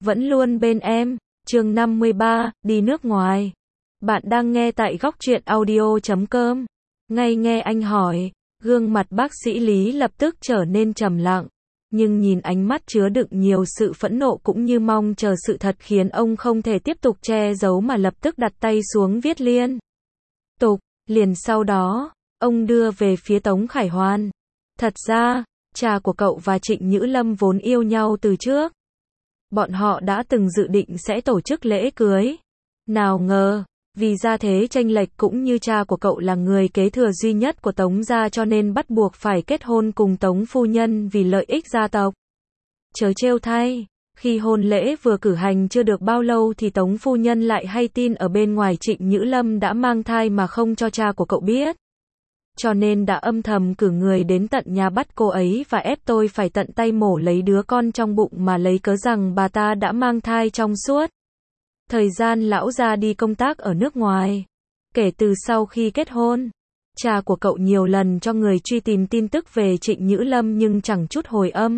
vẫn luôn bên em. Chương 53, đi nước ngoài. Bạn đang nghe tại góc truyện audio.com. Ngay nghe anh hỏi, gương mặt bác sĩ Lý lập tức trở nên trầm lặng, nhưng nhìn ánh mắt chứa đựng nhiều sự phẫn nộ cũng như mong chờ sự thật khiến ông không thể tiếp tục che giấu mà lập tức đặt tay xuống viết liên tục. Liền sau đó, ông đưa về phía Tống Khải Hoàn. Thật ra, cha của cậu và Trịnh Nhữ Lâm vốn yêu nhau từ trước. Bọn họ đã từng dự định sẽ tổ chức lễ cưới. Nào ngờ, vì gia thế chênh lệch cũng như cha của cậu là người kế thừa duy nhất của Tống gia cho nên bắt buộc phải kết hôn cùng Tống phu nhân vì lợi ích gia tộc. Chớ trêu thay, khi hôn lễ vừa cử hành chưa được bao lâu thì Tống phu nhân lại hay tin ở bên ngoài Trịnh Nhữ Lâm đã mang thai mà không cho cha của cậu biết. Cho nên đã âm thầm cử người đến tận nhà bắt cô ấy và ép tôi phải tận tay mổ lấy đứa con trong bụng mà lấy cớ rằng bà ta đã mang thai trong suốt thời gian lão gia đi công tác ở nước ngoài. Kể từ sau khi kết hôn, cha của cậu nhiều lần cho người truy tìm tin tức về Trịnh Nhữ Lâm nhưng chẳng chút hồi âm.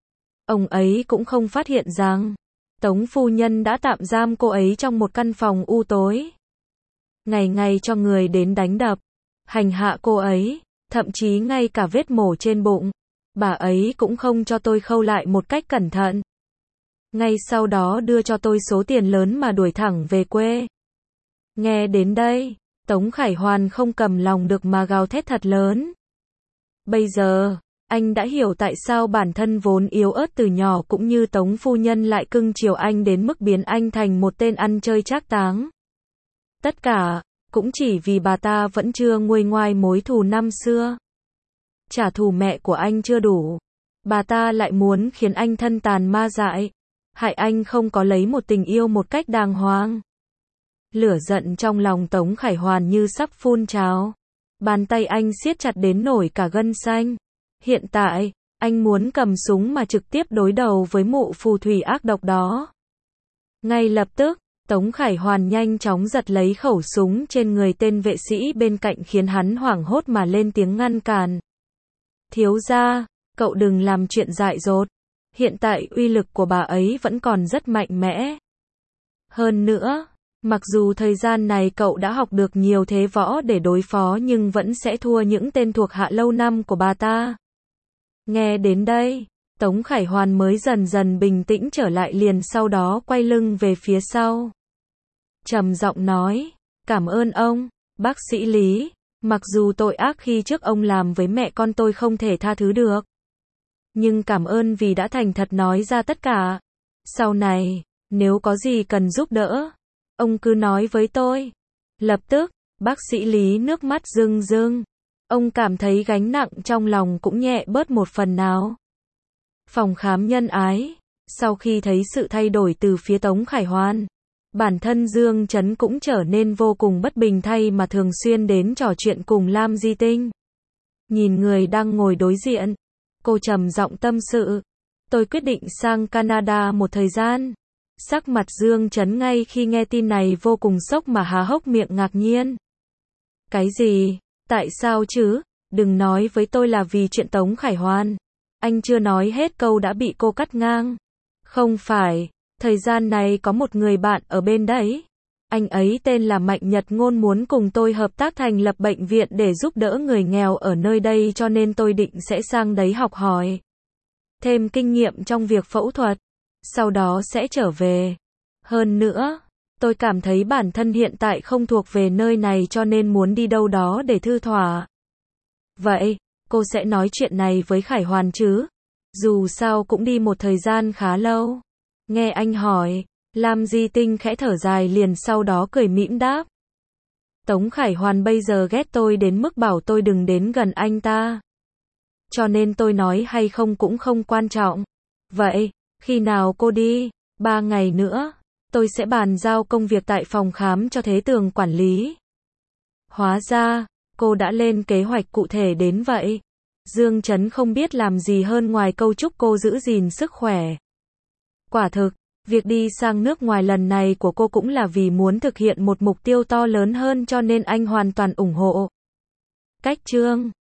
Ông ấy cũng không phát hiện rằng Tống phu nhân đã tạm giam cô ấy trong một căn phòng u tối. Ngày ngày cho người đến đánh đập, hành hạ cô ấy, thậm chí ngay cả vết mổ trên bụng, bà ấy cũng không cho tôi khâu lại một cách cẩn thận. Ngay sau đó đưa cho tôi số tiền lớn mà đuổi thẳng về quê. Nghe đến đây, Tống Khải Hoàn không cầm lòng được mà gào thét thật lớn. Bây giờ, anh đã hiểu tại sao bản thân vốn yếu ớt từ nhỏ cũng như Tống phu nhân lại cưng chiều anh đến mức biến anh thành một tên ăn chơi trác táng. Tất cả cũng chỉ vì bà ta vẫn chưa nguôi ngoai mối thù năm xưa. Trả thù mẹ của anh chưa đủ, bà ta lại muốn khiến anh thân tàn ma dại, hại anh không có lấy một tình yêu một cách đàng hoàng. Lửa giận trong lòng Tống Khải Hoàn như sắp phun trào. Bàn tay anh siết chặt đến nổi cả gân xanh. Hiện tại, anh muốn cầm súng mà trực tiếp đối đầu với mụ phù thủy ác độc đó. Ngay lập tức, Tống Khải Hoàn nhanh chóng giật lấy khẩu súng trên người tên vệ sĩ bên cạnh khiến hắn hoảng hốt mà lên tiếng ngăn cản. Thiếu gia, cậu đừng làm chuyện dại dột. Hiện tại uy lực của bà ấy vẫn còn rất mạnh mẽ. Hơn nữa, mặc dù thời gian này cậu đã học được nhiều thế võ để đối phó nhưng vẫn sẽ thua những tên thuộc hạ lâu năm của bà ta. Nghe đến đây, Tống Khải Hoàn mới dần dần bình tĩnh trở lại liền sau đó quay lưng về phía sau. Trầm giọng nói, cảm ơn ông, bác sĩ Lý, mặc dù tội ác khi trước ông làm với mẹ con tôi không thể tha thứ được. Nhưng cảm ơn vì đã thành thật nói ra tất cả. Sau này, nếu có gì cần giúp đỡ, ông cứ nói với tôi. Lập tức, bác sĩ Lý nước mắt rưng rưng. Ông cảm thấy gánh nặng trong lòng cũng nhẹ bớt một phần nào. Phòng khám nhân ái, sau khi thấy sự thay đổi từ phía Tống Khải Hoàn, bản thân Dương Chấn cũng trở nên vô cùng bất bình thay mà thường xuyên đến trò chuyện cùng Lam Di Tinh. Nhìn người đang ngồi đối diện, cô trầm giọng tâm sự. Tôi quyết định sang Canada một thời gian. Sắc mặt Dương Chấn ngay khi nghe tin này vô cùng sốc mà há hốc miệng ngạc nhiên. Cái gì? Tại sao chứ? Đừng nói với tôi là vì chuyện Tống Khải Hoàn. Anh chưa nói hết câu đã bị cô cắt ngang. Không phải, thời gian này có một người bạn ở bên đấy. Anh ấy tên là Mạnh Nhật Ngôn muốn cùng tôi hợp tác thành lập bệnh viện để giúp đỡ người nghèo ở nơi đây cho nên tôi định sẽ sang đấy học hỏi thêm kinh nghiệm trong việc phẫu thuật. Sau đó sẽ trở về. Hơn nữa, tôi cảm thấy bản thân hiện tại không thuộc về nơi này cho nên muốn đi đâu đó để thư thỏa. Vậy, cô sẽ nói chuyện này với Khải Hoàn chứ? Dù sao cũng đi một thời gian khá lâu. Nghe anh hỏi, Lam Di Tinh khẽ thở dài liền sau đó cười mỉm đáp. Tống Khải Hoàn bây giờ ghét tôi đến mức bảo tôi đừng đến gần anh ta. Cho nên tôi nói hay không cũng không quan trọng. Vậy, khi nào cô đi? 3 ngày nữa, tôi sẽ bàn giao công việc tại phòng khám cho Thế Tường quản lý. Hóa ra, cô đã lên kế hoạch cụ thể đến vậy. Dương Chấn không biết làm gì hơn ngoài câu chúc cô giữ gìn sức khỏe. Quả thực, việc đi sang nước ngoài lần này của cô cũng là vì muốn thực hiện một mục tiêu to lớn hơn cho nên anh hoàn toàn ủng hộ. Cách chương